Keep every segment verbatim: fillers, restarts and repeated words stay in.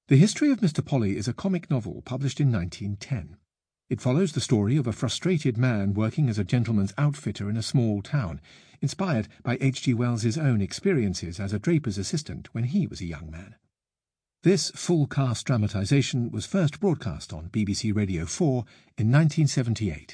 The History of Mister Polly is a comic novel published in nineteen ten. It follows the story of a frustrated man working as a gentleman's outfitter in a small town, inspired by H G Wells's own experiences as a draper's assistant when he was a young man. This full-cast dramatisation was first broadcast on B B C Radio four in nineteen seventy-eight.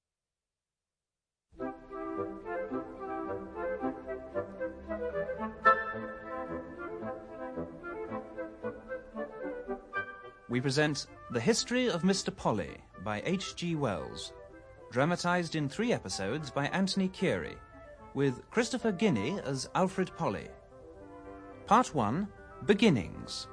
We present The History of Mister Polly by H G Wells, dramatised in three episodes by Anthony Keary, with Christopher Guinea as Alfred Polly. Part one, Beginnings.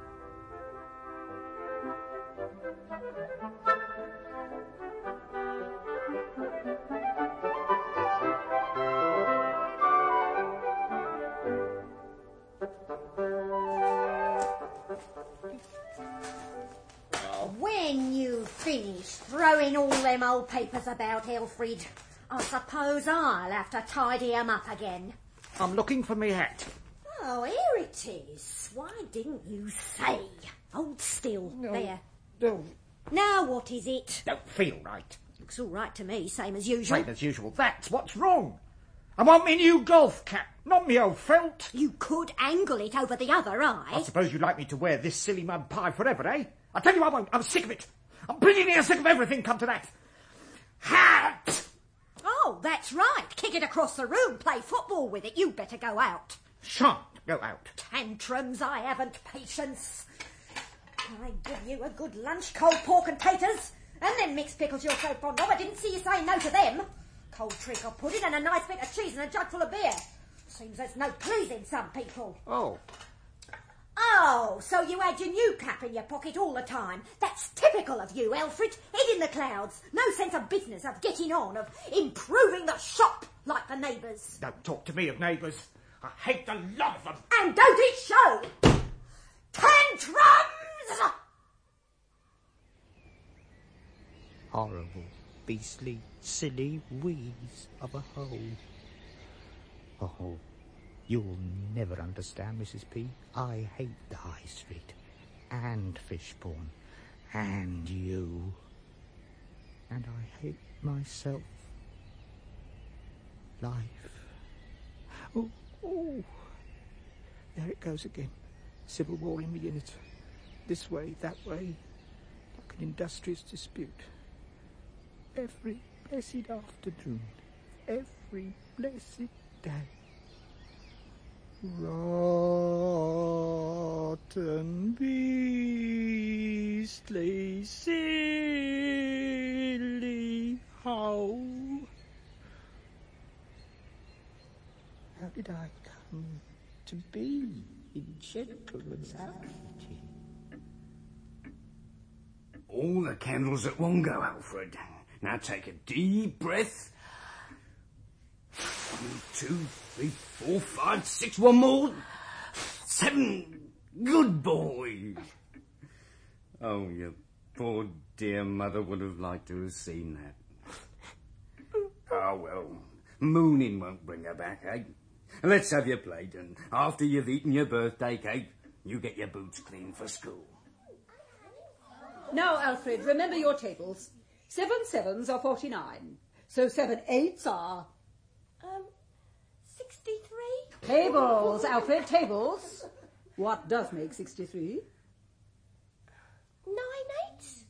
When you finish throwing all them old papers about, Alfred, I suppose I'll have to tidy 'em up again. I'm looking for me hat. Oh, here it is. Why didn't you say? Hold still. No, there. No, Now what is it? don't feel right. Looks all right to me, same as usual. Same as usual. That's what's wrong. I want me new golf cap, not me old felt. You could angle it over the other eye. I suppose you'd like me to wear this silly mud pie forever, eh? I tell you I won't. I'm sick of it. I'm pretty near sick of everything, come to that. Hat! Oh, that's right. Kick it across the room. Play football with it. You'd better go out. Shan't go out. Tantrums, I haven't patience. I give you a good lunch, cold pork and taters, and then mixed pickles you're so fond of. I didn't see you say no to them. Cold treacle pudding and a nice bit of cheese and a jug full of beer. Seems there's no pleasing some people. Oh. Oh, so you had your new cap in your pocket all the time. That's typical of you, Alfred. Head in the clouds. No sense of business, of getting on, of improving the shop like the neighbours. Don't talk to me of neighbours. I hate the lot of them. And don't it show? Tantrums! Horrible, beastly, silly wheeze of a hole. Oh, you'll never understand, Missus P. I hate the High Street, and Fishbourne, and you. And I hate myself. Life. Oh, oh. There it goes again. Civil war in the unit. This way, that way, like an industrious dispute. Every blessed afternoon, every blessed day. Rotten, beastly, silly how. How did I come to be in gentleman's outfitting? All the candles at one go, Alfred. Now take a deep breath. One, two, three, four, five, six, one more. Seven. Good boy. Oh, your poor dear mother would have liked to have seen that. Oh, well, mooning won't bring her back, eh? Let's have your plate, and after you've eaten your birthday cake, you get your boots cleaned for school. Now, Alfred, remember your tables. Seven sevens are forty-nine, so seven eights are... Um, sixty-three? Tables, Alfred, tables. What does make sixty-three? Nine eights?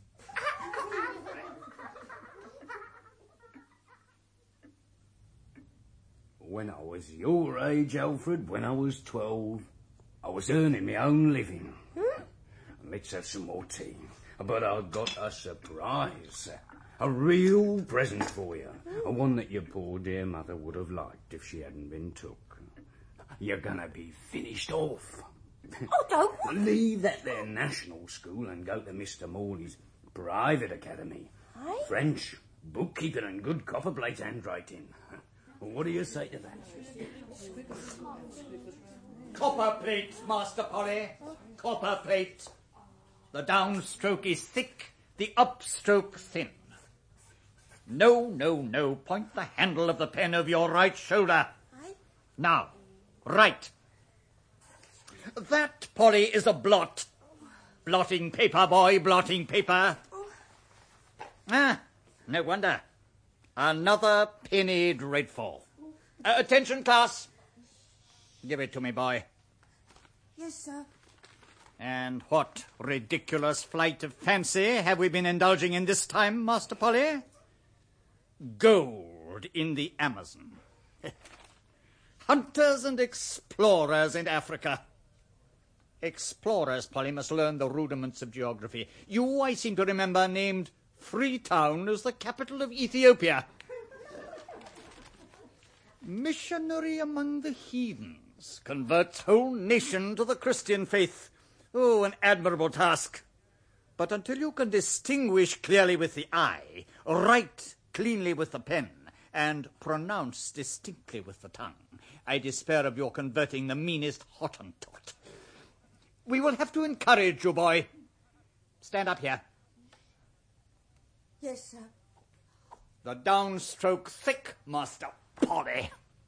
When I was your age, Alfred, when I was twelve, I was earning my own living. Hmm? Let's have some more tea. But I've got a surprise. A real present for you. A one that your poor dear mother would have liked if she hadn't been took. You're gonna be finished off. Oh, don't. Leave that there national school and go to Mister Morley's private academy. Aye? French, bookkeeping and good copperplate handwriting. What do you say to that? Copper plate, Master Polly. Copper plate. The downstroke is thick, the upstroke thin. No, no, no. Point the handle of the pen over your right shoulder. Aye? Now, right. That, Polly, is a blot. Blotting paper, boy, blotting paper. Oh. Ah, no wonder. Another penny dreadful. Uh, attention, class. Give it to me, boy. Yes, sir. And what ridiculous flight of fancy have we been indulging in this time, Master Polly? Gold in the Amazon. Hunters and explorers in Africa. Explorers, Polly, must learn the rudiments of geography. You, I seem to remember, named Freetown as the capital of Ethiopia. Missionary among the heathens. Converts whole nation to the Christian faith. Oh, an admirable task. But until you can distinguish clearly with the eye, write cleanly with the pen, and pronounce distinctly with the tongue, I despair of your converting the meanest Hottentot. We will have to encourage you, boy. Stand up here. Yes, sir. The downstroke thick, Master Polly.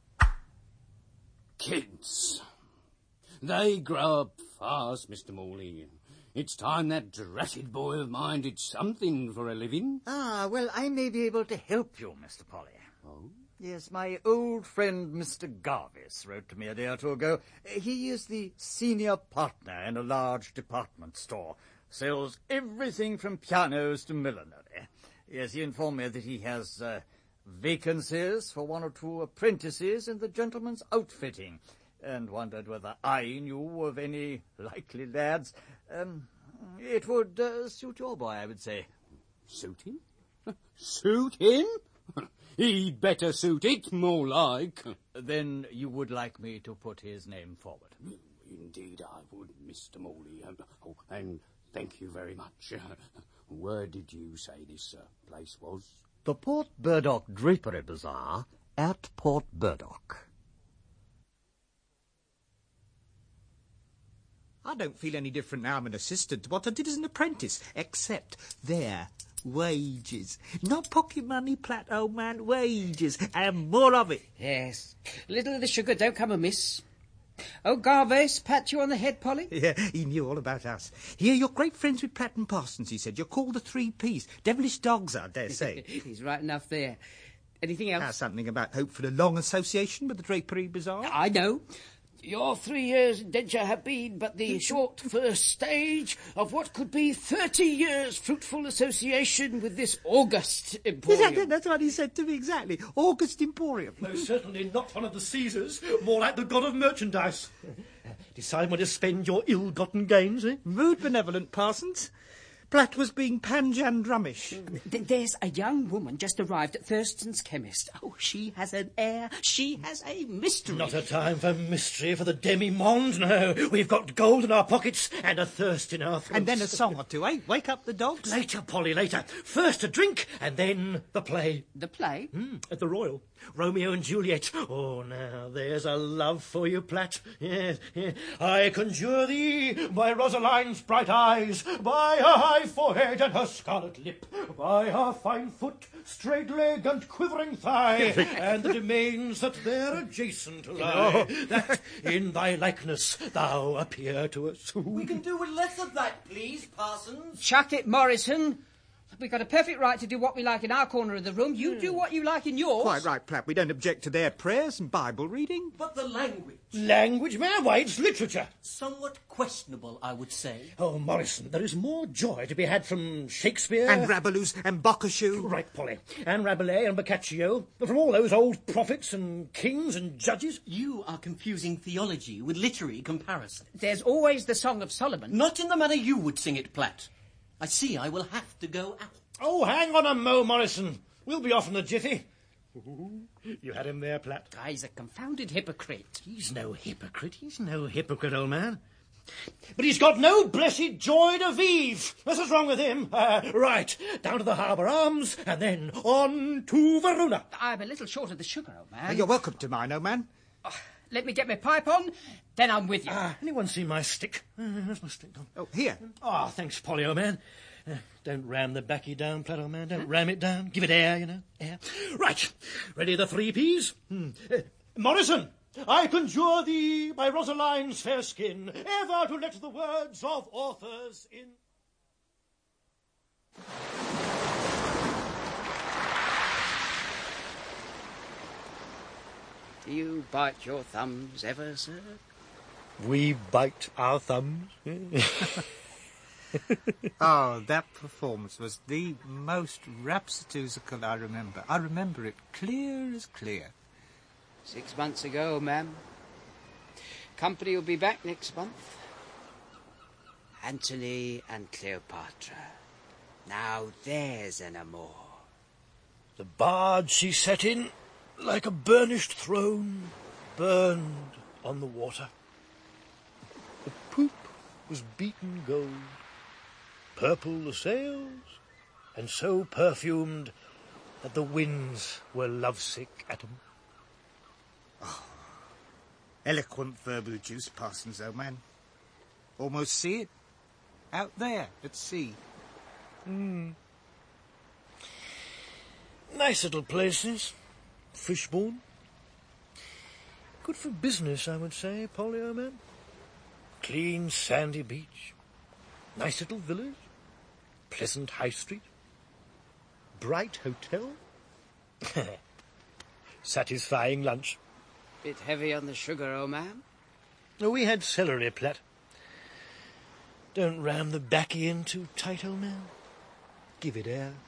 Kids. They grow up fast, Mister Morley. It's time that dratted boy of mine did something for a living. Ah, well, I may be able to help you, Mister Polly. Oh? Yes, my old friend Mister Garvis wrote to me a day or two ago. He is the senior partner in a large department store. Sells everything from pianos to millinery. Yes, he informed me that he has uh, vacancies for one or two apprentices in the gentleman's outfitting, and wondered whether I knew of any likely lads. Um, it would uh, suit your boy, I would say. Suit him? Suit him? He'd better suit it, more like. Then you would like me to put his name forward? Indeed I would, Mister Morley. Um, oh, and thank you very much. Uh, where did you say this uh, place was? The Port Burdock Drapery Bazaar at Port Burdock. I don't feel any different now I'm an assistant to what I did as an apprentice, except their wages. Not pocket money, Platt, old man, wages, and more of it. Yes. Little of the sugar don't come amiss. Oh, Garvace, pat you on the head, Polly? Yeah, he knew all about us. Here, you're great friends with Platt and Parsons, he said. You're called the Three Ps. Devilish dogs, I dare say. He's right enough there. Anything else? Ah, something about hope for a long association with the Drapery Bazaar. I know. Your three years indenture have been but the short first stage of what could be thirty years' fruitful association with this august emporium. Yes, that's what he said to me, exactly. August Emporium. Most certainly not one of the Caesars, more like the god of merchandise. Decide where to spend your ill-gotten gains, eh? Mood benevolent, Parsons. Platt was being panjandrumish. There's a young woman just arrived at Thurston's chemist. Oh, she has an air. She has a mystery. Not a time for mystery for the demi-monde, no. We've got gold in our pockets and a thirst in our throats. And then a song or two, eh? Wake up the dogs. Later, Polly, later. First a drink and then the play. The play? Mm, at the Royal. Romeo and Juliet. Oh, now, there's a love for you, Platt. Yes, yes. I conjure thee by Rosaline's bright eyes, by her high forehead and her scarlet lip, by her fine foot, straight leg and quivering thigh, and the domains that there adjacent lie, that in thy likeness thou appear to us. We can do with less of that, please, Parsons. Chuck it, Morrison. We've got a perfect right to do what we like in our corner of the room. You do what you like in yours. Quite right, Platt. We don't object to their prayers and Bible reading. But the language. Language, man? Why, it's literature. Somewhat questionable, I would say. Oh, Morrison, there is more joy to be had from Shakespeare... And Rabelais and Boccaccio. Right, Polly. And Rabelais and Boccaccio. But from all those old prophets and kings and judges. You are confusing theology with literary comparison. There's always the Song of Solomon. Not in the manner you would sing it, Platt. I see I will have to go out. Oh, hang on a mo, Morrison. We'll be off in a jiffy. You had him there, Platt. Ah, he's a confounded hypocrite. He's no hypocrite. He's no hypocrite, old man. But he's got no blessed joy de vivre. That's what's wrong with him. Uh, right, down to the Harbour Arms, and then on to Verona. I'm a little short of the sugar, old man. Oh, you're welcome to mine, old man. Oh, let me get my pipe on, then I'm with you. Ah, anyone see my stick? Uh, where's my stick gone? Oh, here. Ah, oh, thanks, Polly, old man. Uh, don't ram the backy down, Platt, old man. Don't huh? ram it down. Give it air, you know. Air. Right. Ready the three Ps? Hmm. Uh, Morrison, I conjure thee, by Rosaline's fair skin, ever to let the words of authors in... Do you bite your thumbs ever, sir? We bite our thumbs. Oh, that performance was the most rhapsodical I remember. I remember it clear as clear. Six months ago, ma'am. Company will be back next month. Antony and Cleopatra. Now there's an amour. The barge she sat in, like a burnished throne, burned on the water. The poop was beaten gold, purple the sails, and so perfumed that the winds were lovesick at 'em. Oh, eloquent verbal juice, Parsons, old man. Almost see it out there at sea. Hmm. Nice little places. Fishbourne. Good for business, I would say, Polly, old man. Clean, sandy beach. Nice little village. Pleasant high street. Bright hotel. Satisfying lunch. Bit heavy on the sugar, old man? Oh, we had celery, Platt. Don't ram the baccy in too tight, old man. Give it air.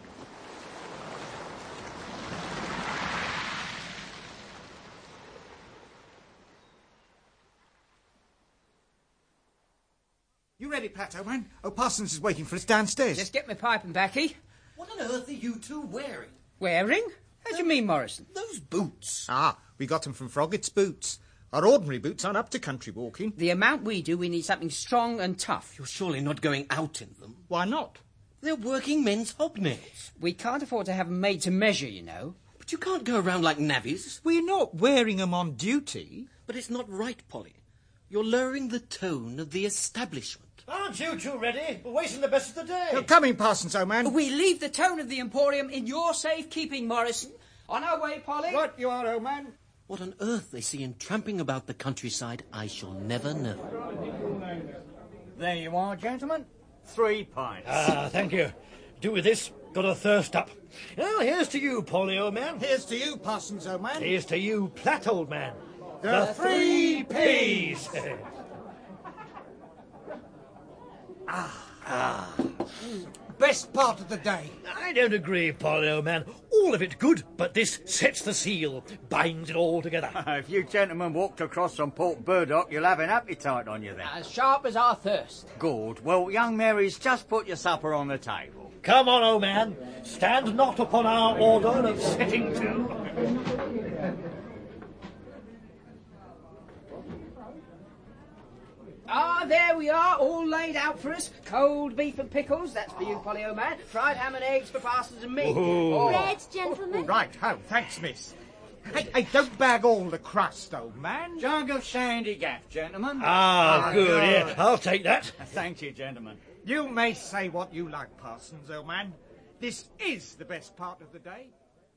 You ready, Platt, old man? Oh, Parsons is waiting for us downstairs. Just get my pipe and baccy. What on earth are you two wearing? Wearing? How do you mean, Morrison? Those boots. Ah, we got them from Froggett's Boots. Our ordinary boots aren't up to country walking. The amount we do, we need something strong and tough. You're surely not going out in them. Why not? They're working men's hobnails. We can't afford to have them made to measure, you know. But you can't go around like navvies. We're not wearing them on duty. But it's not right, Polly. You're lowering the tone of the establishment. Aren't you two ready? We're wasting the best of the day. You're coming, Parsons, old man. We leave the tone of the Emporium in your safekeeping, Morrison. On our way, Polly. Right you are, old man. What on earth they see in tramping about the countryside, I shall never know. There you are, gentlemen. Three pints. Ah, thank you. Do with this. Got a thirst up. Well, here's to you, Polly, old man. Here's to you, Parsons, old man. Here's to you, Platt, old man. The, the Three P's. Ah. Ah. Best part of the day. I don't agree, Polly, old man. All of it good, but this sets the seal, binds it all together. If you gentlemen walked across from Port Burdock, you'll have an appetite on you then. As sharp as our thirst. Good. Well, young Mary's just put your supper on the table. Come on, old man. Stand not upon our order of setting to. Ah, there we are, all laid out for us. Cold beef and pickles, that's for you, Polly, old man. Fried ham and eggs for Parsons and me. Oh. Bread, gentlemen. Right, ho, thanks, miss. Hey, hey, don't bag all the crust, old man. Jug of shandy gaff, gentlemen. Ah, good, good, yeah. I'll take that. Thank you, gentlemen. You may say what you like, Parsons, old man. This is the best part of the day.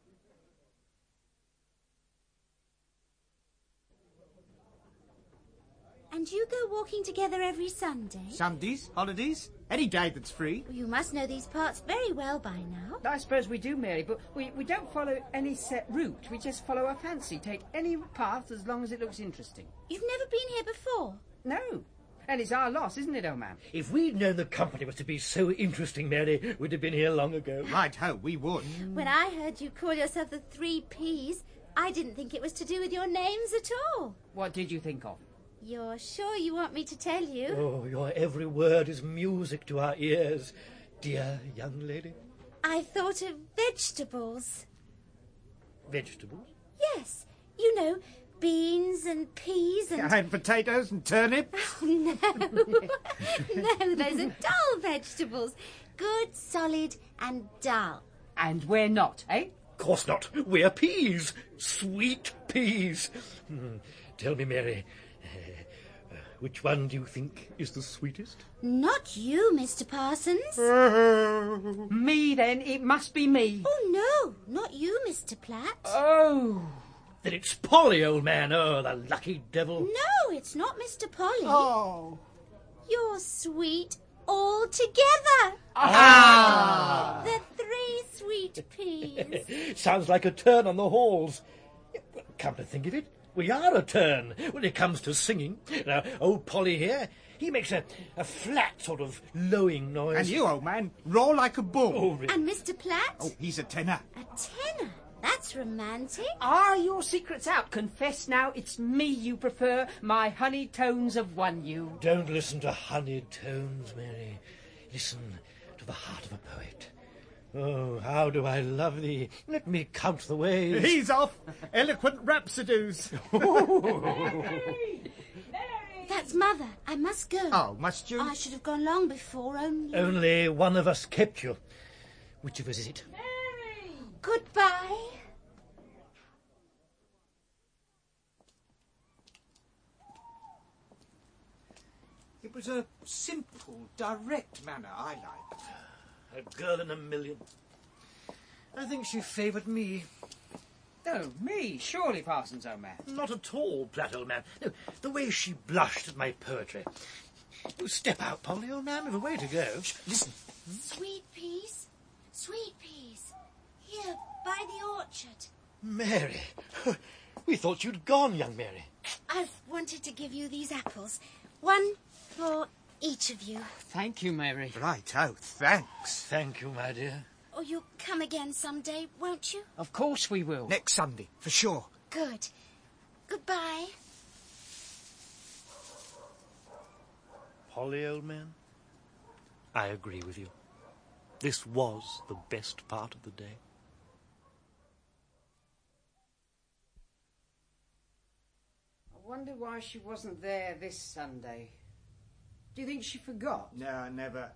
And you go walking together every Sunday? Sundays, holidays, any day that's free. Well, you must know these parts very well by now. I suppose we do, Mary, but we, we don't follow any set route. We just follow our fancy. Take any path as long as it looks interesting. You've never been here before? No. And it's our loss, isn't it, old man? If we'd known the company was to be so interesting, Mary, we'd have been here long ago. Right, ho, we would. When I heard you call yourself the Three P's, I didn't think it was to do with your names at all. What did you think of? You're sure you want me to tell you? Oh, your every word is music to our ears, dear young lady. I thought of vegetables. Vegetables? Yes, you know, beans and peas and... And potatoes and turnips? Oh, no. No, those are dull vegetables. Good, solid and dull. And we're not, eh? Of course not. We're peas. Sweet peas. Hmm. Tell me, Mary... Which one do you think is the sweetest? Not you, Mister Parsons. Me, then. It must be me. Oh, no. Not you, Mister Platt. Oh. Then it's Polly, old man. Oh, the lucky devil. No, it's not Mister Polly. Oh. You're sweet all together. Ah! The three sweet peas. Sounds like a turn on the halls. Come to think of it, we are a turn when it comes to singing. Now, old Polly here, he makes a, a flat sort of lowing noise. And you, old man, roar like a bull. Oh, really? And Mister Platt? Oh, he's a tenor. A tenor? That's romantic. Are your secrets out? Confess now, it's me you prefer. My honey tones have won you. Don't listen to honeyed tones, Mary. Listen to the heart of a poet. Oh, how do I love thee. Let me count the ways. He's off. Eloquent rhapsodies. That's Mother. I must go. Oh, must you? I should have gone long before, only... Only one of us kept you. Which of us is it? Mary! Goodbye. It was a simple, direct manner I liked. A girl in a million. I think she favoured me. Oh, me? Surely, Parsons, old man. Not at all, Platt, old man. No, the way she blushed at my poetry. You step out, Polly, old man. We've a way to go. Shh, listen. Sweet peas. Sweet peas. Here, by the orchard. Mary. We thought you'd gone, young Mary. I've wanted to give you these apples. One for each of you. Thank you, Mary. Right, oh, thanks. Thank you, my dear. Oh, you'll come again someday, won't you? Of course we will. Next Sunday, for sure. Good. Goodbye. Polly, old man, I agree with you. This was the best part of the day. I wonder why she wasn't there this Sunday. Do you think she forgot? No, never.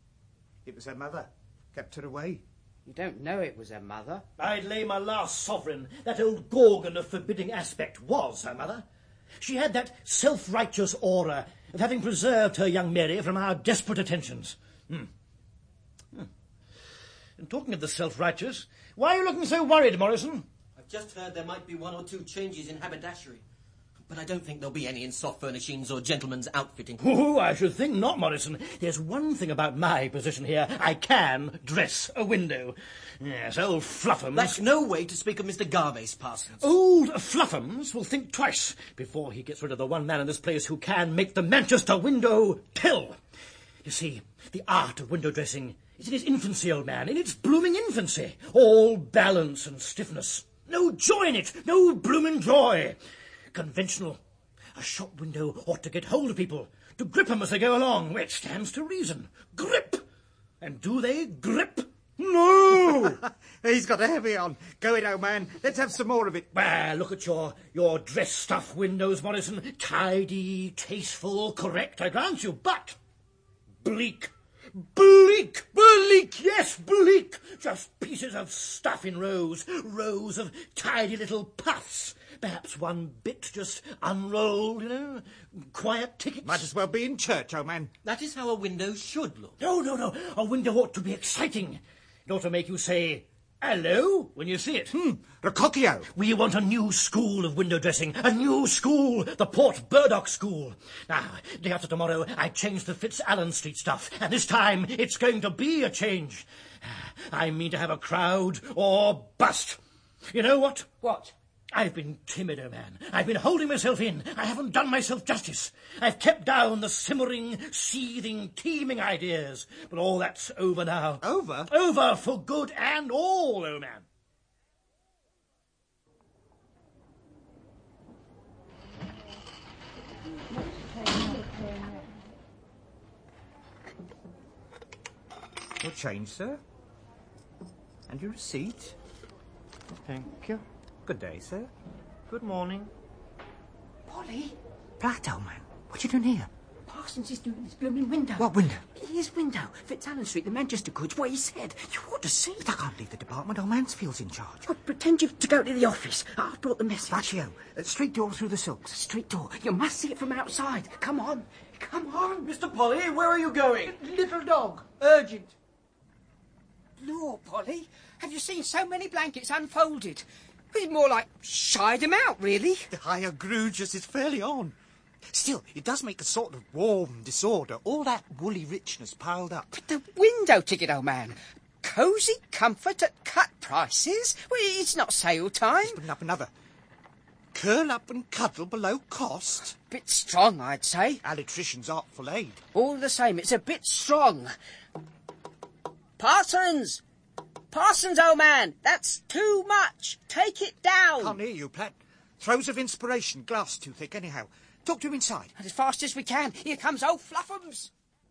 It was her mother. Kept her away. You don't know it was her mother. I'd lay my last sovereign that old Gorgon of forbidding aspect was her mother. She had that self-righteous aura of having preserved her young Mary from our desperate attentions. Hmm. Hmm. And talking of the self-righteous, why are you looking so worried, Morrison? I've just heard there might be one or two changes in haberdashery. But I don't think there'll be any in soft furnishings or gentlemen's outfitting. Oh, I should think not, Morrison. There's one thing about my position here. I can dress a window. Yes, old Fluffums... That's no way to speak of Mister Garvace, Parsons. Old Fluffums will think twice before he gets rid of the one man in this place who can make the Manchester window tell. You see, the art of window dressing is in its infancy, old man, in its blooming infancy. All balance and stiffness. No joy in it, no blooming joy. Conventional. A shop window ought to get hold of people, to grip 'em as they go along, which stands to reason. Grip! And do they grip? No! He's got a heavy on. Go it, old man. Let's have some more of it. Well, look at your, your dress stuff windows, Morrison. Tidy, tasteful, correct, I grant you, but bleak. Bleak! Bleak! Yes, bleak! Just pieces of stuff in rows. Rows of tidy little puffs. Perhaps one bit just unrolled, you know. Quiet tickets. Might as well be in church, old man. That is how a window should look. No, no, no. A window ought to be exciting. It ought to make you say, hello, when you see it. Hmm, Rococo. We want a new school of window dressing. A new school. The Port Burdock School. Now, day after tomorrow, I change the Fitzallen Street stuff. And this time, it's going to be a change. I mean to have a crowd or bust. You know what? What? I've been timid, oh man. I've been holding myself in. I haven't done myself justice. I've kept down the simmering, seething, teeming ideas. But all that's over now. Over? Over for good and all, oh man. Your change, sir. And your receipt. Thank you. Good day, sir. Good morning. Polly? Platt, old man. What you doing here? Parsons is doing his blooming window. What window? His window. Fitzallen Street, the Manchester goods, what he said. You ought to see. But I can't leave the department. Old Mansfield's in charge. Oh, pretend you've to go to the office. I've brought the message. Ratio. Uh, street door through the silks. Street door. You must see it from outside. Come on. Come on. Mister Polly, where are you going? Little dog. Urgent. Lord, Polly, have you seen so many blankets unfolded? It's more like shied him out, really. I agree, just it's fairly on. Still, it does make a sort of warm disorder, all that woolly richness piled up. But the window ticket, old man. Cosy comfort at cut prices? Well, it's not sale time. He's putting up another. Curl up and cuddle below cost. Bit strong, I'd say. Electrician's artful aid. All the same, it's a bit strong. Parsons! Parsons, old man! That's too much! Take it down! Can't hear you, Platt. Throes of inspiration, glass too thick anyhow. Talk to him inside. And as fast as we can. Here comes old Fluffums.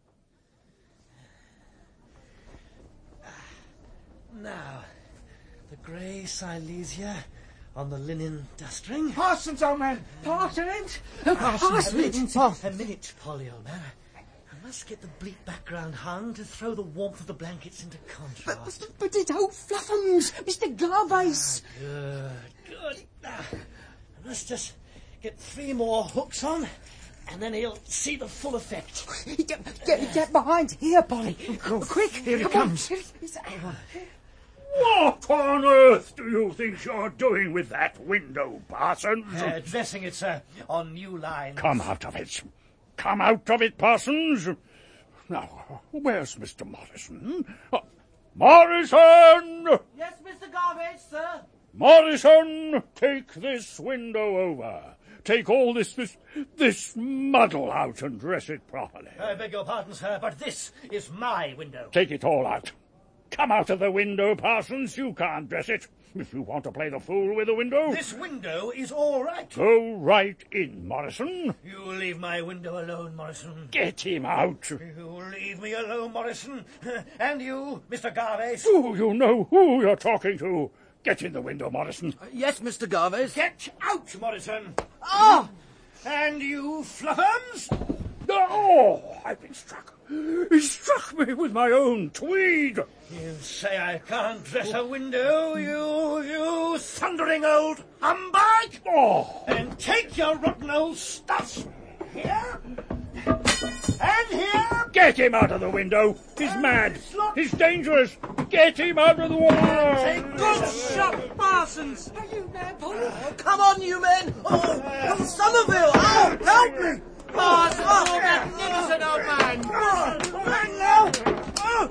Now, the grey Silesia on the linen dustring. Parsons, old man! Parsons! Oh, Parsons! A minute, a minute, Polly, old man. I must get the bleak background hung to throw the warmth of the blankets into contrast. But, but it's old Fluffums, Mister Garbase. Ah, good, good. Ah, I must just get three more hooks on, and then he'll see the full effect. Get, get, get behind here, Polly. Quick, here he come comes. On. What on earth do you think you're doing with that window, Parsons? Uh, dressing it, sir, on new lines. Come out of it. Come out of it, Parsons. Now, where's Mister Morrison? Uh, Morrison! Yes, Mister Garbage, sir. Morrison, take this window over. Take all this, this, this muddle out and dress it properly. I beg your pardon, sir, but this is my window. Take it all out. Come out of the window, Parsons. You can't dress it. If you want to play the fool with the window... This window is all right. Go right in, Morrison. You leave my window alone, Morrison. Get him out. You leave me alone, Morrison. And you, Mister Garvase. Do you know who you're talking to? Get in the window, Morrison. Uh, yes, Mister Garvase. Get out, Morrison. Ah! And you, Fluffums? Oh, I've been struck. He struck me with my own tweed. You say I can't dress a window, you, you thundering old humbug! Oh! And take your rotten old stuff here, and here! Get him out of the window! He's mad! He's dangerous! Get him out of the water! Take good shot, Parsons! Are you mad, Polly? Oh, come on, you men! Oh, oh Somerville! Oh, help me! Parsons, oh, magnificent old man! Oh, right now! Oh.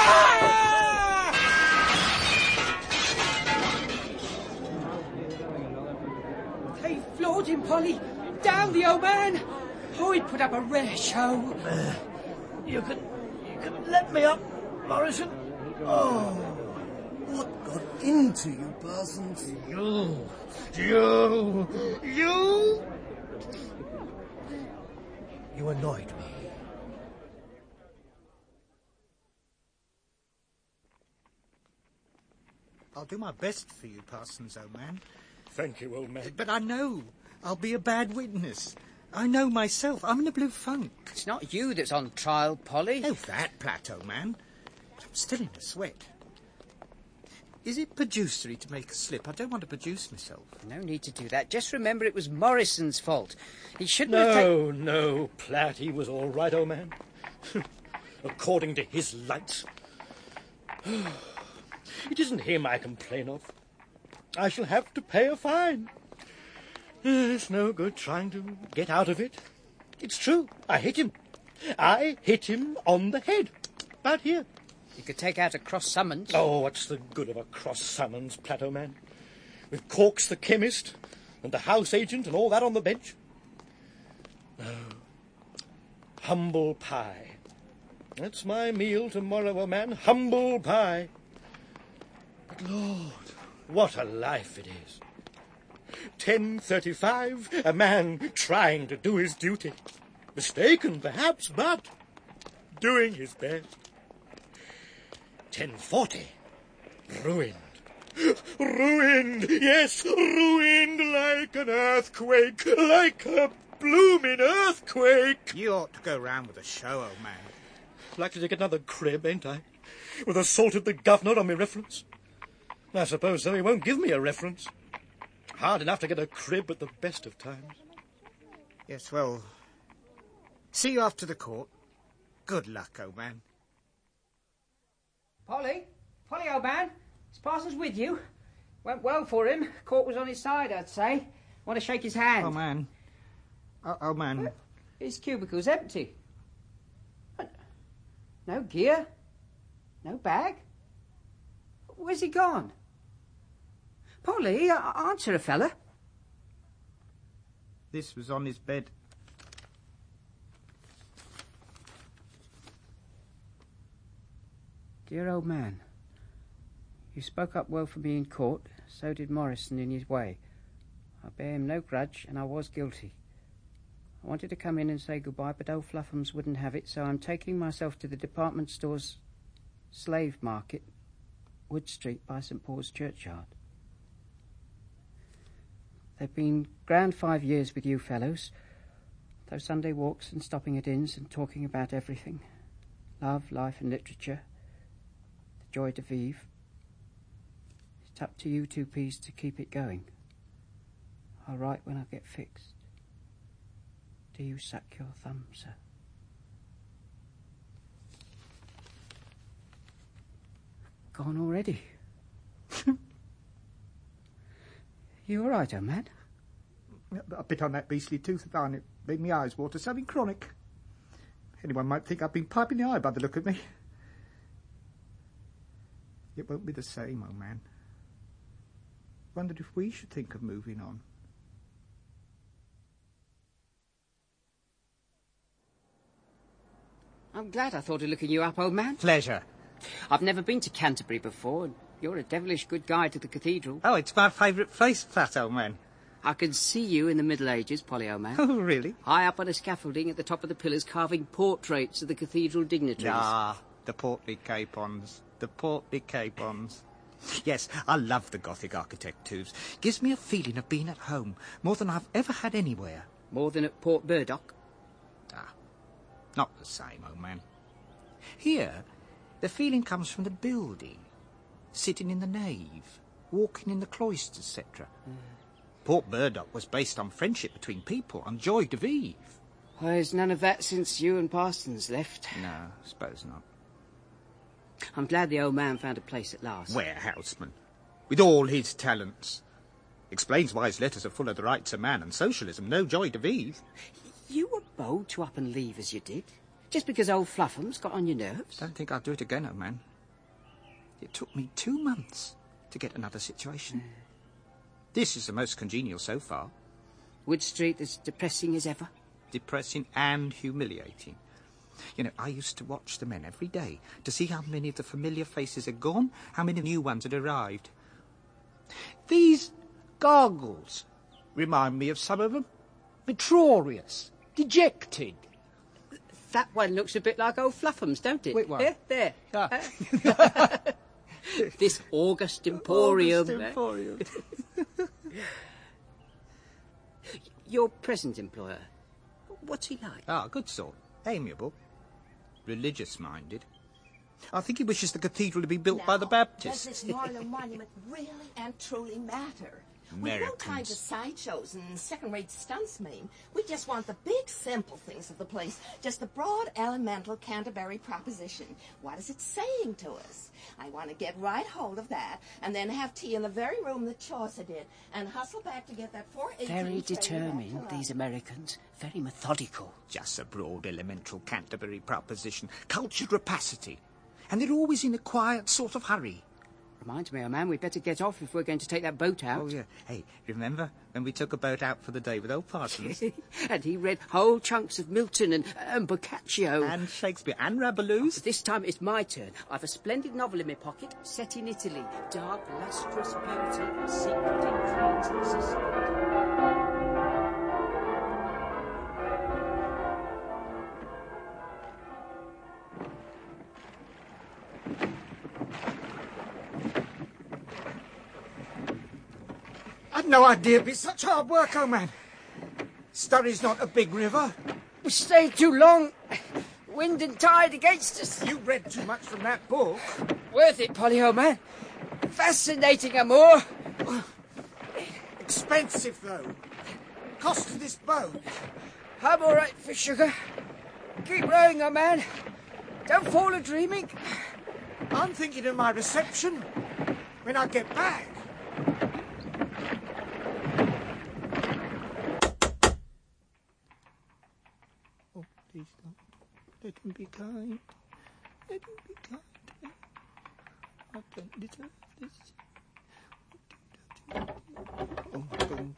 They floored him, Polly. Down the old man. Oh, he put up a rare show. Uh, you can, you can let me up, Morrison. Oh, what got into you, Parsons? You, you, you... You annoyed me. I'll do my best for you, Parsons, old man. Thank you, old man. But I know I'll be a bad witness. I know myself. I'm in a blue funk. It's not you that's on trial, Polly. Oh, that plateau, man. But I'm still in a sweat. Is it producery to make a slip? I don't want to produce myself. No need to do that. Just remember it was Morrison's fault. He shouldn't no, have taken... No, no, Platt, he was all right, old man. According to his lights. It isn't him I complain of. I shall have to pay a fine. It's no good trying to get out of it. It's true. I hit him. I hit him on the head. About here. You could take out a cross summons. Oh, what's the good of a cross summons, Plateau Man? With Corks the chemist and the house agent and all that on the bench? No. Humble pie. That's my meal tomorrow, old man. Humble pie. But, Lord, what a life it is. ten thirty-five, a man trying to do his duty. Mistaken, perhaps, but doing his best. ten forty, ruined. Ruined, yes, ruined like an earthquake, like a blooming earthquake. You ought to go round with a show, old man. Likely to get another crib, ain't I? With assaulted the governor on me reference. I suppose so, he won't give me a reference. Hard enough to get a crib at the best of times. Yes, well, see you after the court. Good luck, old man. Polly? Polly, old man? Is Parsons with you? Went well for him. Court was on his side, I'd say. Want to shake his hand? Oh, man. Oh, oh man. But his cubicle's empty. No gear. No bag. Where's he gone? Polly, answer a fella. This was on his bed. Dear old man, you spoke up well for me in court, so did Morrison in his way. I bear him no grudge, and I was guilty. I wanted to come in and say goodbye, but old Fluffums wouldn't have it, so I'm taking myself to the department store's slave market, Wood Street by St Paul's Churchyard. They've been grand five years with you fellows, those Sunday walks and stopping at inns and talking about everything. Love, life and literature, the joy de vivre. It's up to you two P's to keep it going. I'll write when I get fixed. Do you suck your thumb, sir? Gone already? You all right, old man? A bit on that beastly tooth of mine. It made me eyes water. Something chronic. Anyone might think I've been piping the eye by the look of me. It won't be the same, old man. Wondered if we should think of moving on. I'm glad I thought of looking you up, old man. Pleasure. I've never been to Canterbury before, and you're a devilish good guide to the cathedral. Oh, it's my favourite place, fat old man. I can see you in the Middle Ages, Polly, old man. Oh, really? High up on a scaffolding at the top of the pillars, carving portraits of the cathedral dignitaries. Ah, the portly capons. The portly capons. Yes, I love the Gothic architectures. Gives me a feeling of being at home, more than I've ever had anywhere. More than at Port Burdock? Ah, not the same, old man. Here, the feeling comes from the building, sitting in the nave, walking in the cloisters, et cetera. Mm. Port Burdock was based on friendship between people, on joy de vivre. Well, there's none of that since you and Parsons left. No, I suppose not. I'm glad the old man found a place at last. Warehouseman, with all his talents. Explains why his letters are full of the rights of man and socialism, no joy de vivre. You were bold to up and leave as you did, just because old Fluffums got on your nerves. Don't think I'll do it again, old man. It took me two months to get another situation. Mm. This is the most congenial so far. Wood Street as depressing as ever? Depressing and humiliating. You know, I used to watch the men every day to see how many of the familiar faces had gone, how many new ones had arrived. These gargles remind me of some of them. Metrorious, dejected. That one looks a bit like old Fluffums, don't it? Which one? There, there. Ah. This August Emporium. August Emporium. Your present employer, what's he like? Ah, good sort. Amiable. Religious-minded. I think he wishes the cathedral to be built now, by the Baptists. Does this Marlow monument really and truly matter? We don't kind of sideshows and second-rate stunts mean. We just want the big, simple things of the place. Just the broad, elemental Canterbury proposition. What is it saying to us? I want to get right hold of that, and then have tea in the very room that Chaucer did, and hustle back to get that four eighteen. Very determined, these Americans. Very methodical. Just a broad, elemental Canterbury proposition. Cultured rapacity. And they're always in a quiet sort of hurry. Reminds me, old man, we'd better get off if we're going to take that boat out. Oh, yeah. Hey, remember when we took a boat out for the day with old Parsons? And he read whole chunks of Milton and, and Boccaccio. And Shakespeare and Rabelais. Oh, this time it's my turn. I've a splendid novel in my pocket, set in Italy. Dark, lustrous beauty, secret intrigues and suspense. I'd no idea it'd be such hard work, old man. Surrey's not a big river. We stayed too long. Wind and tide against us. You read too much from that book. Worth it, Polly, old man. Fascinating amour. Expensive, though. Cost of this boat. I'm all right for sugar. Keep rowing, old man. Don't fall a-dreaming. I'm thinking of my reception when I get back. Oh, please, Lord, let him be kind. Let him be kind to me. I don't deserve this. Oh, boom.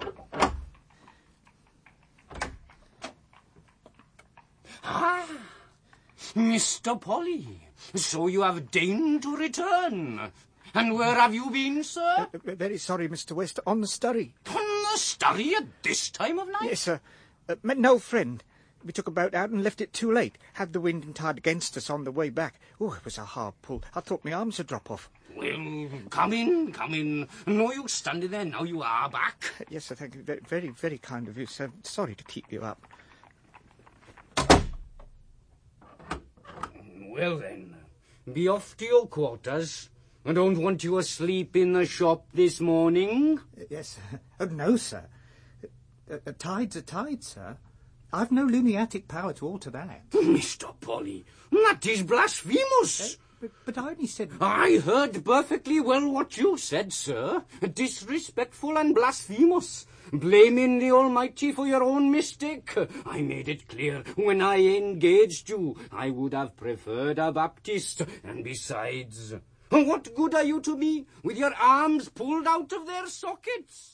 Ah, Mister Polly, so you have deigned to return. And where have you been, sir? Uh, very sorry, Mister West. On the Sturry. On the Sturry at this time of night? Yes, sir. Uh, met an old friend. We took a boat out and left it too late. Had the wind and tide against us on the way back. Oh, it was a hard pull. I thought my arms would drop off. Well, come in, come in. No use standing there now you are back. Yes, sir, thank you. Very, very, very kind of you, sir. Sorry to keep you up. Well, then, be off to your quarters. I don't want you asleep in the shop this morning. Uh, yes, sir. Oh, no, sir. A, a tide's a tide, sir. I've no lumiatic power to alter that. Mister Polly, that is blasphemous. Uh, but, but I only said... I heard perfectly well what you said, sir. Disrespectful and blasphemous. Blaming the Almighty for your own mistake. I made it clear when I engaged you I would have preferred a Baptist. And besides, what good are you to me with your arms pulled out of their sockets?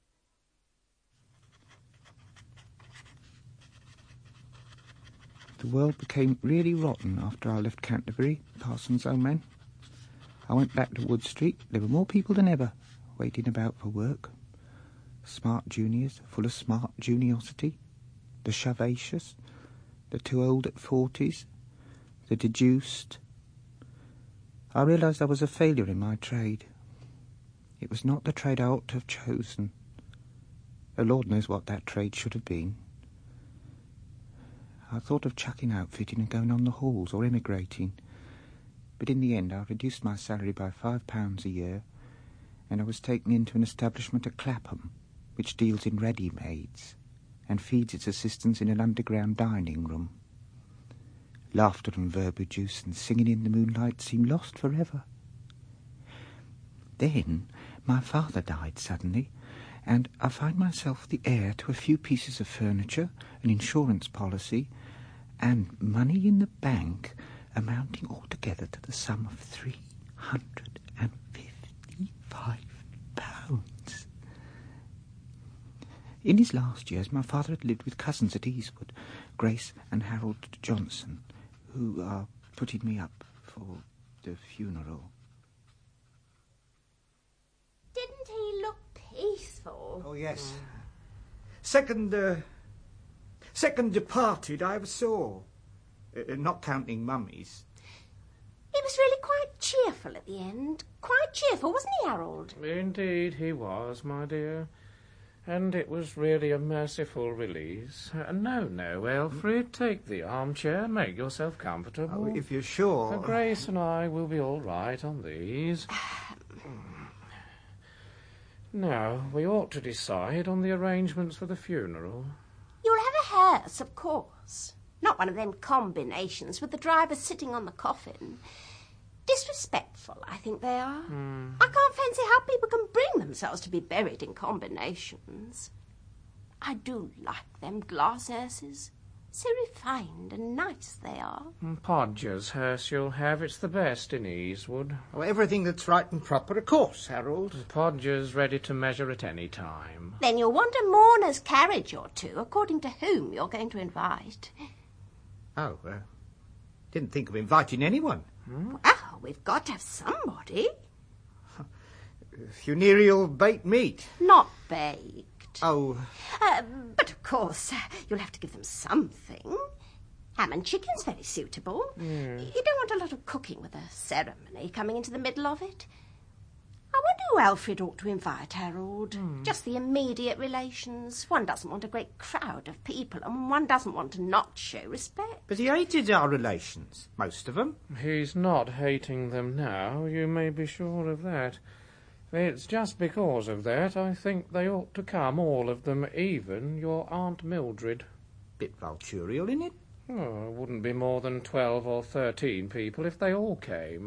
The world became really rotten after I left Canterbury, Parsons' old man. I went back to Wood Street. There were more people than ever, waiting about for work. Smart juniors, full of smart juniosity. The chavacious, the too old at forties, the deduced. I realised I was a failure in my trade. It was not the trade I ought to have chosen. The Lord knows what that trade should have been. I thought of chucking outfitting and going on the halls or emigrating, but in the end I reduced my salary by five pounds a year, and I was taken into an establishment at Clapham, which deals in ready-mades and feeds its assistants in an underground dining room. Laughter and verbiage and singing in the moonlight seemed lost forever. Then my father died suddenly, and I find myself the heir to a few pieces of furniture, an insurance policy, and money in the bank amounting altogether to the sum of three hundred and fifty-five pounds. In his last years, my father had lived with cousins at Eastwood, Grace and Harold Johnson, who are putting me up for the funeral. Didn't he look peaceful? Oh, yes. Second, uh, second departed I ever saw. Uh, not counting mummies. He was really quite cheerful at the end. Quite cheerful, wasn't he, Harold? Indeed he was, my dear. And it was really a merciful release. Uh, no, no, Elfrid, take the armchair, make yourself comfortable. Oh, if you're sure. Uh, Grace and I will be all right on these. Now, we ought to decide on the arrangements for the funeral. You'll have a hearse, of course. Not one of them combinations with the driver sitting on the coffin. Disrespectful, I think they are. Mm. I can't fancy how people can bring themselves to be buried in combinations. I do like them glass hearses. So refined and nice they are. Podger's hearse you'll have. It's the best in Eastwood. Oh, everything that's right and proper, of course, Harold. Podger's ready to measure at any time. Then you'll want a mourner's carriage or two, according to whom you're going to invite. Oh, uh, didn't think of inviting anyone. Hmm? Well, we've got to have somebody. Funereal baked meat. Not baked. Oh. Uh, but, of course, uh, you'll have to give them something. Ham and chicken's very suitable. Mm. You don't want a lot of cooking with a ceremony coming into the middle of it. I wonder who Alfred ought to invite, Harold. Mm. Just the immediate relations. One doesn't want a great crowd of people, and one doesn't want to not show respect. But he hated our relations, most of them. He's not hating them now, you may be sure of that. It's just because of that I think they ought to come, all of them, even your Aunt Mildred. Bit vulturial, isn't it? Oh, it wouldn't be more than twelve or thirteen people if they all came. We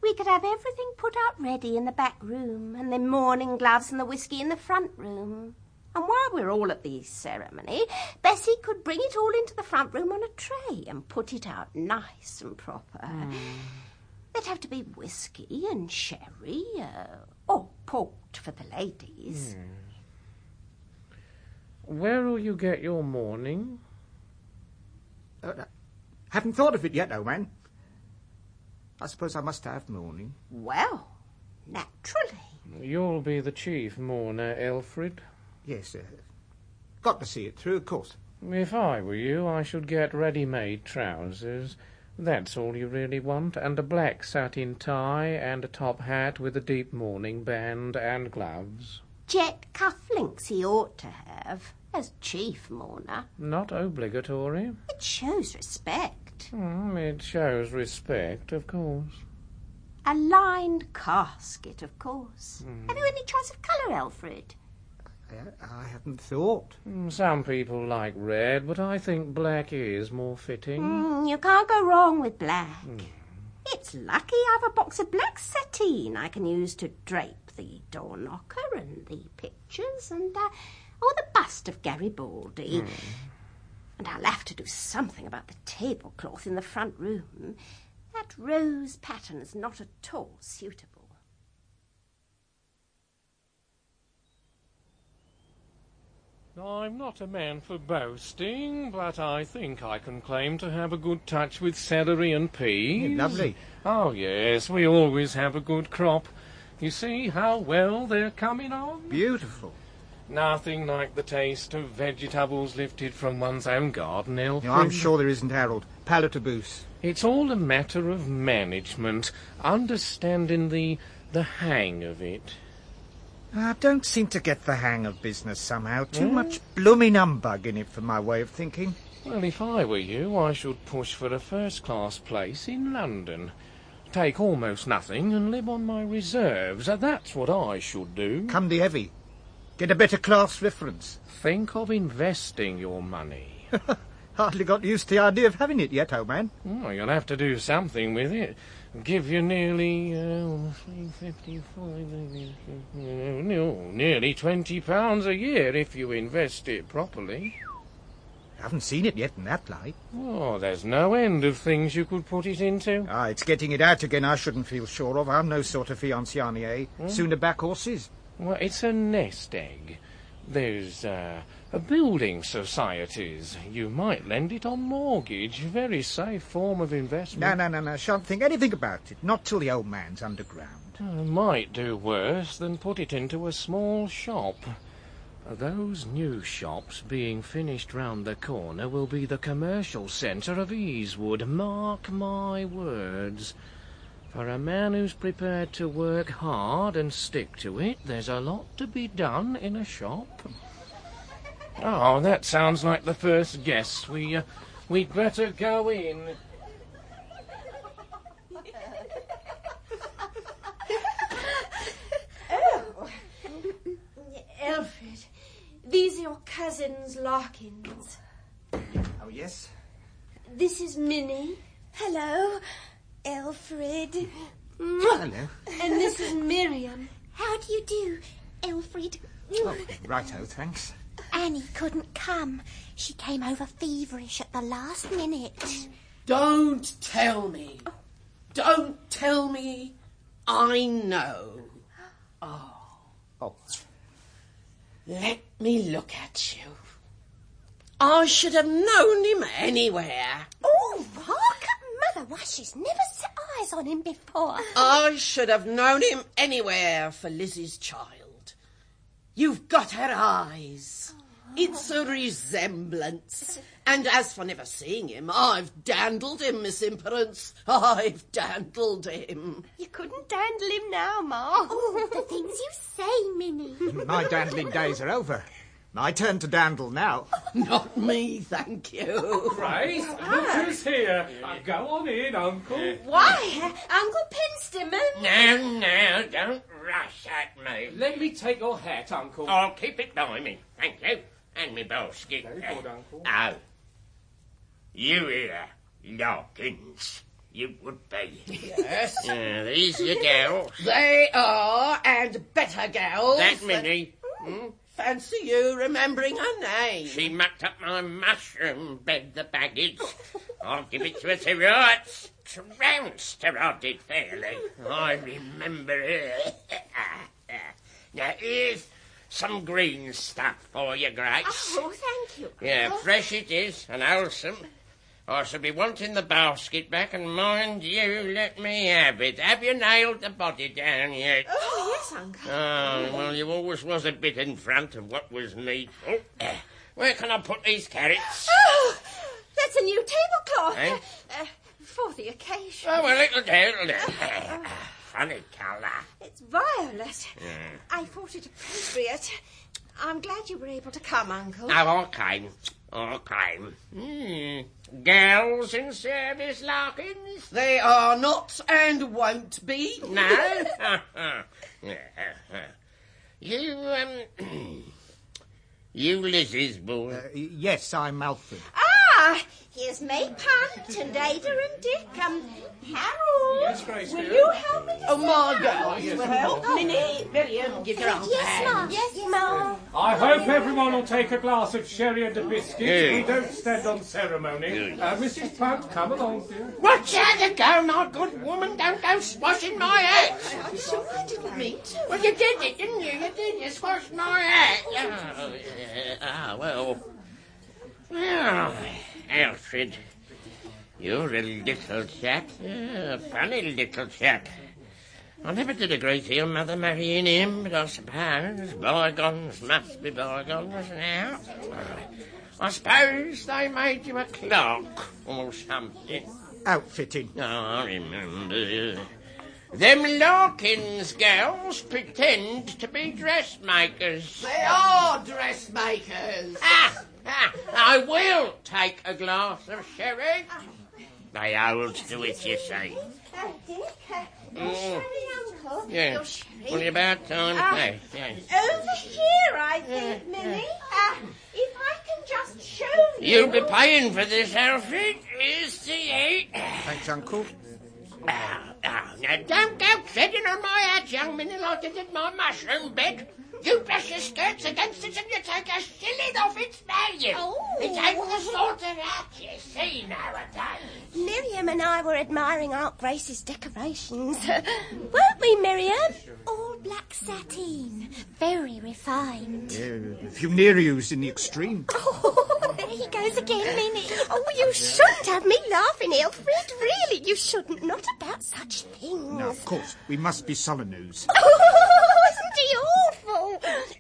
We could have everything put out ready in the back room, and the mourning gloves and the whiskey in the front room. And while we're all at the ceremony, Bessie could bring it all into the front room on a tray and put it out nice and proper. Mm. There'd have to be whiskey and sherry, uh, or port for the ladies. Mm. Where'll you get your mourning? Uh, haven't thought of it yet, old man. I suppose I must have mourning. Well, naturally. You'll be the chief mourner, Elfrid. Yes, uh, got to see it through, of course. If I were you, I should get ready-made trousers. That's all you really want, and a black satin tie, and a top hat with a deep mourning band, and gloves. Jet cufflinks he ought to have, as chief mourner. Not obligatory. It shows respect. Mm, it shows respect, of course. A lined casket, of course. Mm. Have you any choice of colour, Elfrid? I haven't thought. Some people like red, but I think black is more fitting. Mm, you can't go wrong with black. Mm. It's lucky I have a box of black sateen I can use to drape the door knocker and the pictures and uh, or the bust of Garibaldi. Mm. And I'll have to do something about the tablecloth in the front room. That rose pattern's not at all suitable. I'm not a man for boasting, but I think I can claim to have a good touch with celery and peas. Lovely. Oh, yes, we always have a good crop. You see how well they're coming on? Beautiful. Nothing like the taste of vegetables lifted from one's own garden, Elfrid. No, I'm sure there isn't, Harold. Palatable. It's all a matter of management, understanding the, the hang of it. I don't seem to get the hang of business somehow. Too mm. much blooming humbug in it for my way of thinking. Well, if I were you, I should push for a first-class place in London. Take almost nothing and live on my reserves. That's what I should do. Come the heavy. Get a better class reference. Think of investing your money. Hardly got used to the idea of having it yet, old man. Oh, you'll have to do something with it. Give you nearly, uh, three fifty-five, no, nearly twenty pounds a year if you invest it properly. I haven't seen it yet in that light. Oh, there's no end of things you could put it into. Ah, it's getting it out again I shouldn't feel sure of. I'm no sort of fianciane, eh? Hmm? Sooner back horses. Well, it's a nest egg. There's, uh, a building societies. You might lend it on mortgage. Very safe form of investment. No, no, no, no. Shan't think anything about it. Not till the old man's underground. Uh, might do worse than put it into a small shop. Those new shops being finished round the corner will be the commercial centre of Easewood. Mark my words. For a man who's prepared to work hard and stick to it, there's a lot to be done in a shop. Oh, that sounds like the first guest. We, uh, we'd better go in. Oh, Elfrid, these are your cousins Larkins. Oh, yes? This is Minnie. Hello, Elfrid. Hello. And this is Miriam. How do you do, Elfrid? Oh, righto, thanks. Annie couldn't come. She came over feverish at the last minute. Don't tell me. Don't tell me. I know. Oh. Oh. Let me look at you. I should have known him anywhere. Oh, look! Mother, why, she's never set eyes on him before. I should have known him anywhere for Lizzie's child. You've got her eyes. It's a resemblance. And as for never seeing him, I've dandled him, Miss Imperance. I've dandled him. You couldn't dandle him now, Ma. Oh, the things you say, Minnie. My dandling days are over. My turn to dandle now. Not me, thank you. Grace, look who's here. Uh, go on in, Uncle. Why, Uncle Penstemon? No, no, don't rush at me. Let me take your hat, Uncle. I'll keep it by me, thank you. And me bolski. Very good, Uncle. Oh. You here, Larkins. You would be. Yes. Uh, these your gals. They are, and better gals. That Minnie. Hmm? Fancy you remembering her name. She mucked up my mushroom bed, the baggage. I'll give it to her to rights. Trounced her, I did fairly. I remember her. Now, here's some green stuff for you, Grace. Oh, thank you. Yeah, fresh it is, and wholesome. I shall be wanting the basket back, and mind you, let me have it. Have you nailed the body down yet? Oh, yes, Uncle. Oh, well, you always was a bit in front of what was needful. Where can I put these carrots? Oh, that's a new tablecloth. Eh? Uh, for the occasion. Oh, well, it'll do, it'll do. Funny colour. It's violet. Yeah. I thought it appropriate. I'm glad you were able to come, Uncle. Oh, I came. I came. Hmm. Gals in service, Larkins? They are not and won't be. No? You, um... you Lizzie's boy? Uh, yes, I'm Alfred. Ah, here's May Punt and Ada and Dick. Um, Harold. Yes, Grace, will dear. you help me? Oh, my girls yes, will help. Oh. Minnie, Miriam, give your arm a Yes, hand. Mum. Yes, Mum. I hope everyone will take a glass of sherry and a biscuit. Yeah. We don't stand on ceremony. Yeah. Uh, Missus Punt, come along, dear. Watch out you go, my good woman. Don't go squashing my hat. I'm sure I didn't mean to. Well, you did it, didn't you? You did. You squashed my hat. Oh, yeah. Ah, well. Well, Alfred, you're a little chap. Yeah, a funny little chap. I never did a great deal, Mother, marrying him, but I suppose bygones must be bygones now. I suppose they made you a clerk or something. Outfitting. Oh, I remember. Them Larkins girls pretend to be dressmakers. They are dressmakers. Ah, ah, I will take a glass of sherry. They hold to it, you see. Uh, Dick, uh, your Mm. sherry, Uncle. Yeah. Your sherry. Only about time. Ah. Yeah, yeah. Over here, I think, Minnie. Uh, if I can just show you. You'll be paying for this, Alfred. Here's to you. Thanks, Uncle. Ah, ah, now don't go treading on my hat, young Minnie, like you did my mushroom bed. You brush your skirts against it and you take a shilling off its value. Oh. It ain't the sort of hat you see nowadays. Miriam and I were admiring Aunt Grace's decorations. Weren't we, Miriam? All black sateen. Very refined. Yeah, funerarios in the extreme. Oh, there he goes again, Minnie. Oh, you shouldn't have me laughing, Alfred. Really, you shouldn't. Not about such things. No, of course, we must be Solanus. Oh, isn't he awful?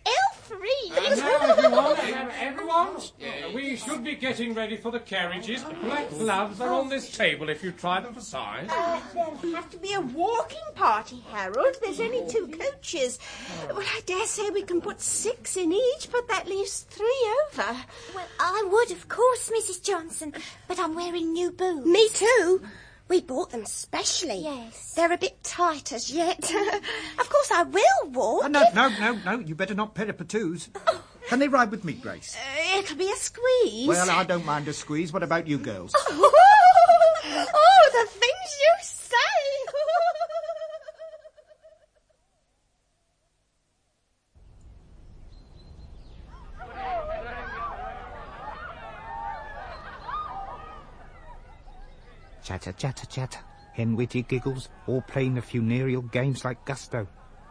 Alfred. Now, everyone, everyone, uh, we should be getting ready for the carriages. Black gloves are on this table if you try them for size. Uh, there'll have to be a walking party, Harold. There's only two coaches. Well, I dare say we can put six in each, but that leaves three over. Well, I would, of course, Missus Johnson, but I'm wearing new boots. Me too. We bought them specially. Yes. They're a bit tight as yet. Of course, I will walk. Oh, no, no, no, no, you better not peripatous. Can they ride with me, Grace? Uh, it'll be a squeeze. Well, I don't mind a squeeze. What about you girls? Oh, the things you say. Chatter, chatter, chatter. Hen-witty giggles, all playing the funereal games like gusto.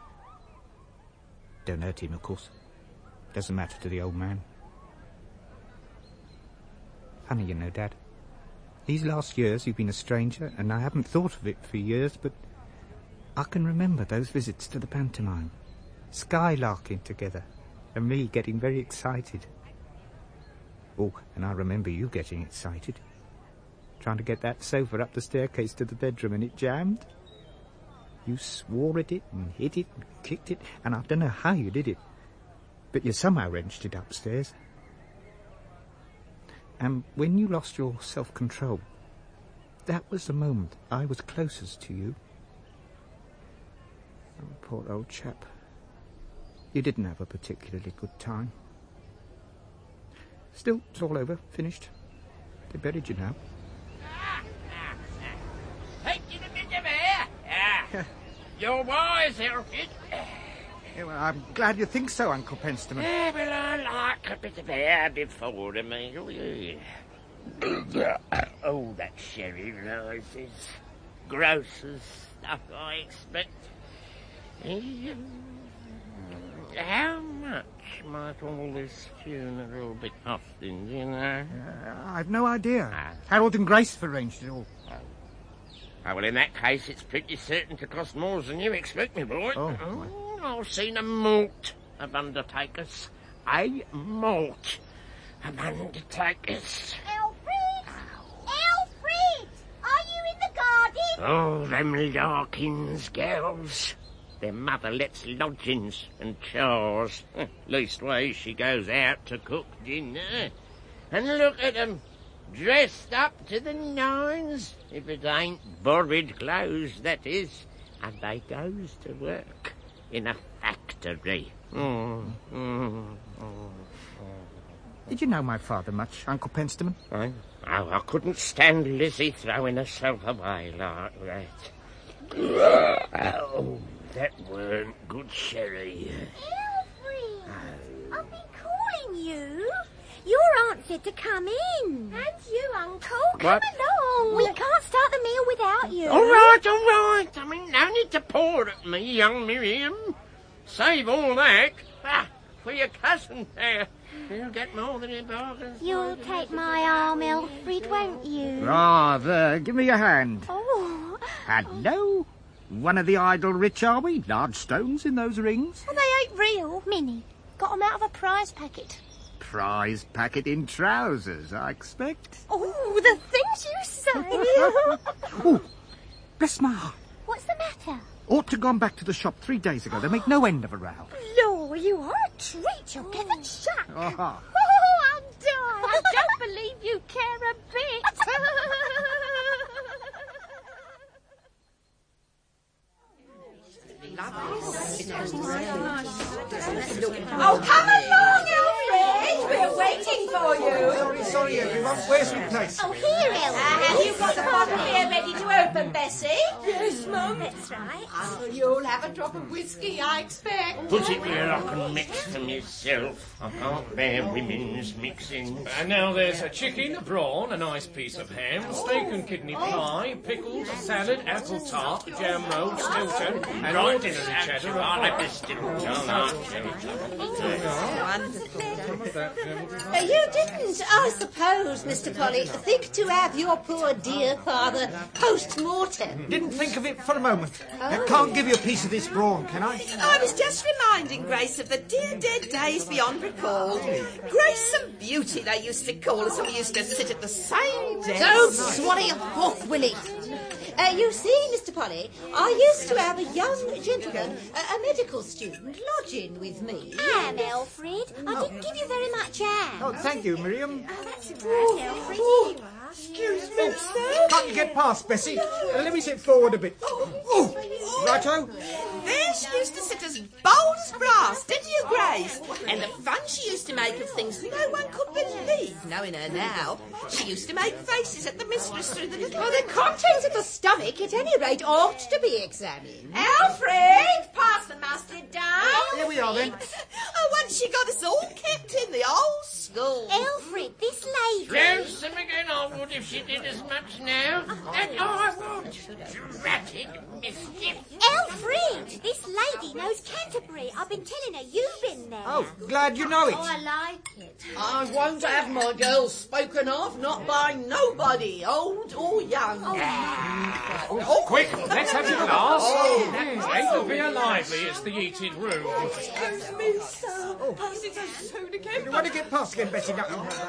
Don't hurt him, of course. Doesn't matter to the old man. Funny, you know, Dad. These last years you've been a stranger, and I haven't thought of it for years, but I can remember those visits to the pantomime. Skylarking together, and me getting very excited. Oh, and I remember you getting excited. Trying to get that sofa up the staircase to the bedroom and it jammed. You swore at it and hit it and kicked it, and I don't know how you did it, but you somehow wrenched it upstairs. And when you lost your self-control, that was the moment I was closest to you. Oh, poor old chap. You didn't have a particularly good time. Still, it's all over, finished. They buried you now. You're wise, Alfred. Yeah, well, I'm glad you think so, Uncle Penstemon. Yeah, well, I like a bit of air before the meal, yeah. Oh, that sherry rises. Gross as stuff, I expect. How much might all this funeral be costing, you know? Uh, I've no idea. Harold and Grace have arranged it all. Oh, well, in that case, it's pretty certain to cost more than you expect me, boy. Oh. Oh, I've seen a malt of undertakers. A malt of undertakers. Alfred! Alfred! Are you in the garden? Oh, them Larkins girls. Their mother lets lodgings and chores. Leastways, she goes out to cook dinner. And look at 'em, dressed up to the nines, if it ain't borrowed clothes, that is. And they goes to work in a factory. Mm, mm, mm. Did you know my father much, Uncle Penstemon? I, oh, I couldn't stand Lizzie throwing herself away like that. Oh, that weren't good sherry. Alfred! I've been calling you. Your aunt said to come in. And you, Uncle. Come What? along. We can't start the meal without you. All right, all right. I mean, no need to pour at me, young Miriam. Save all that ah, for your cousin there. He'll get more than he bargains. You'll take my arm, Alfred, won't you? Rather. Give me a hand. Oh. Hello. One of the idle rich, are we? Large stones in those rings? Well, they ain't real. Minnie, got 'em out of a prize packet. Prize packet in trousers, I expect. Oh, the things you say. Oh, bless my heart. What's the matter? Ought to gone back to the shop three days ago. They make no end of a row. Lord, you are a treat. You'll get the chuck. Oh. Oh, I'm dying. I don't believe you care a bit. Oh, come along, Alfred. We're waiting for you. Sorry, sorry, everyone. Where's my place? Oh, here, Alfred. Uh, have you got the bottle here ready to open, Bessie? Yes, Mum. That's right. Oh, you'll have a drop of whiskey, I expect. Put it where I can mix them yourself. I can't bear women's mixing. And now there's a chicken, a brawn, a nice piece of ham, steak and kidney pie, pickles, salad, apple tart, jam roll, Stilton, and all dinner and cheddar. I'll have the Stilton, Uh, you didn't, I suppose, Mister Polly, think to have your poor dear father post-mortem. Didn't think of it for a moment. I can't give you a piece of this brawn, can I? I was just reminding Grace of the dear dead days beyond recall. Grace and Beauty, they used to call us, and we used to sit at the same desk. Don't swallow your fork, Willie. Uh, you see, Mister Polly, I used to have a young gentleman, a, a medical student, lodging with me. Anne, Alfred. I didn't give you very much, Anne. Oh, thank you, Miriam. Oh, that's right, Alfred. Oh, Here you are. Excuse me, sir. Can't get past, Bessie. Uh, let me sit forward a bit. Oh, righto. There she used to sit as bold as brass, didn't you, Grace? And the fun she used to make of things no one could believe, knowing her now. She used to make faces at the mistress through the little... Well, the contents of the stomach, at any rate, ought to be examined. Alfred, pass the mustard down. Here we are, then. Oh, once she got us all kept in the old school. Alfred, this lady... Lonesome again, I would if she did as much now. And I would. Dramatic mischief. Alfred, this lady knows Canterbury. I've been telling her you've been there. Oh, glad you know it. Oh, I like it. I won't have my girls spoken of, not by nobody, old or young. Oh, oh quick, let's have your glass. Oh, ain't the beer lively? It's the eating room. Excuse me, sir. Pass it as soon again. You want to get past again, Bessie? No.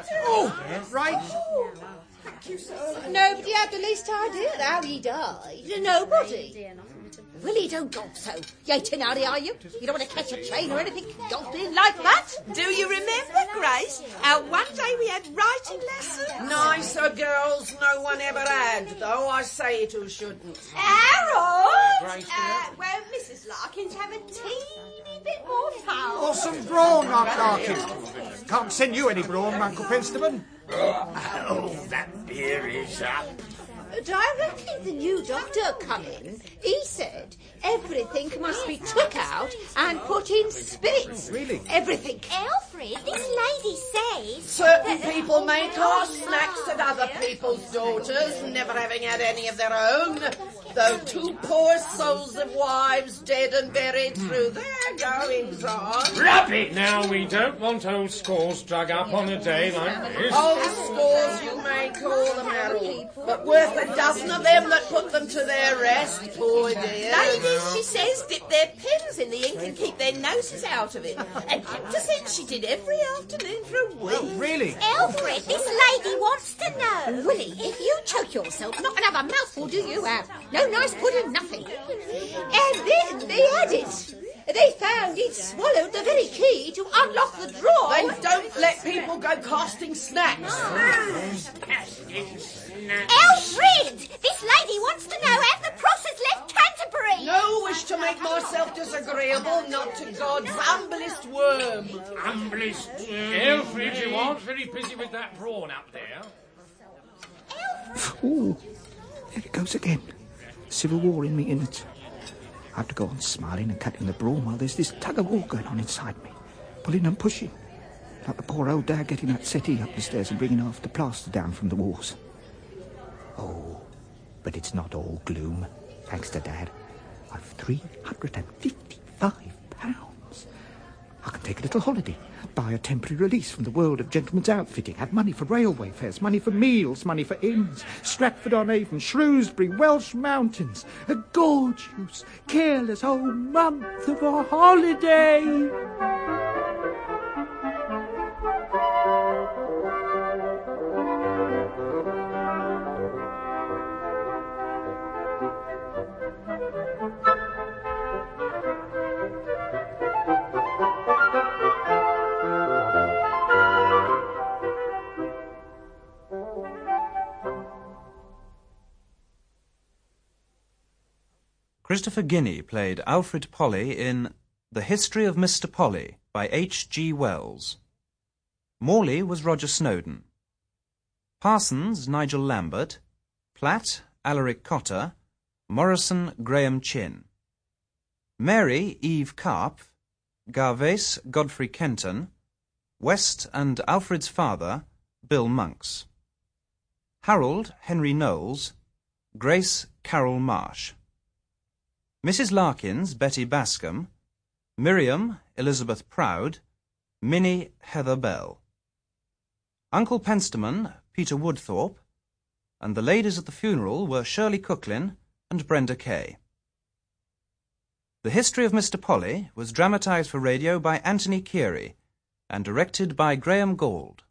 Oh, right. Thank you, sir. Nobody had the least idea how he died. Nobody. Willie, don't gulp so. You ain't in a hurry, are you? You don't want to catch a train or anything gulping like that? Do you remember, Grace, how one day we had writing lessons? Nicer girls no one ever had, though I say it who shouldn't. Harold! Uh, well, Missus Larkins have a teeny bit more foul. Or some brawn, Aunt Larkins. Can't send you any brawn, Uncle Penstemon. Oh, that beer is up. Directly the new doctor come in, he said everything must be took out and put in spirits. Really? Everything. Alfred, this lady says... Certain people make our snacks at other people's daughters, never having had any of their own, though two poor souls of wives dead and buried through their goings-on. Rub it! Now, we don't want old scores dug up on a day like this. Old scores you may call them, Errol, but worth a dozen of them that put them to their rest, poor dear. Ladies, she says, dip their pens in the ink and keep their noses out of it. And Hector said she did every afternoon for a week. Oh, really? Alfred, this lady wants to know. Willie, if you choke yourself, not another mouthful do you have. No nice pudding, nothing. And then they added, they found he'd swallowed the very key to unlock the drawer. Then don't let people go casting snacks. Alfred, this lady wants to know have the Prossers left Canterbury? No wish to make myself disagreeable, not to God's humblest worm. Humblest worm. Alfred, you aren't very busy with that prawn up there. Oh, there it goes again. Civil war in me innards. I have to go on smiling and cutting the brawn while there's this tug-of-war going on inside me. Pulling and pushing. Like the poor old dad getting that settee up the stairs and bringing half the plaster down from the walls. Oh, but it's not all gloom, thanks to Dad. I've three hundred fifty-five pounds. I can take a little holiday, buy a temporary release from the world of gentlemen's outfitting, have money for railway fares, money for meals, money for inns, Stratford-on-Avon, Shrewsbury, Welsh Mountains, a gorgeous, careless whole month of a holiday. Christopher Guinea played Alfred Polly in The History of Mister Polly by H G Wells. Morley was Roger Snowdon. Parsons, Nigel Lambert. Platt, Alaric Cotter. Morrison, Graham Chin. Mary, Eve Carp. Garvace, Godfrey Kenton. West and Alfred's father, Bill Monks. Harold, Henry Knowles. Grace, Carol Marsh. Missus Larkins, Betty Bascom. Miriam, Elizabeth Proud. Minnie, Heather Bell. Uncle Pensterman, Peter Woodthorpe. And the ladies at the funeral were Shirley Cooklin and Brenda Kay. The History of Mister Polly was dramatised for radio by Anthony Keary and directed by Graham Gould.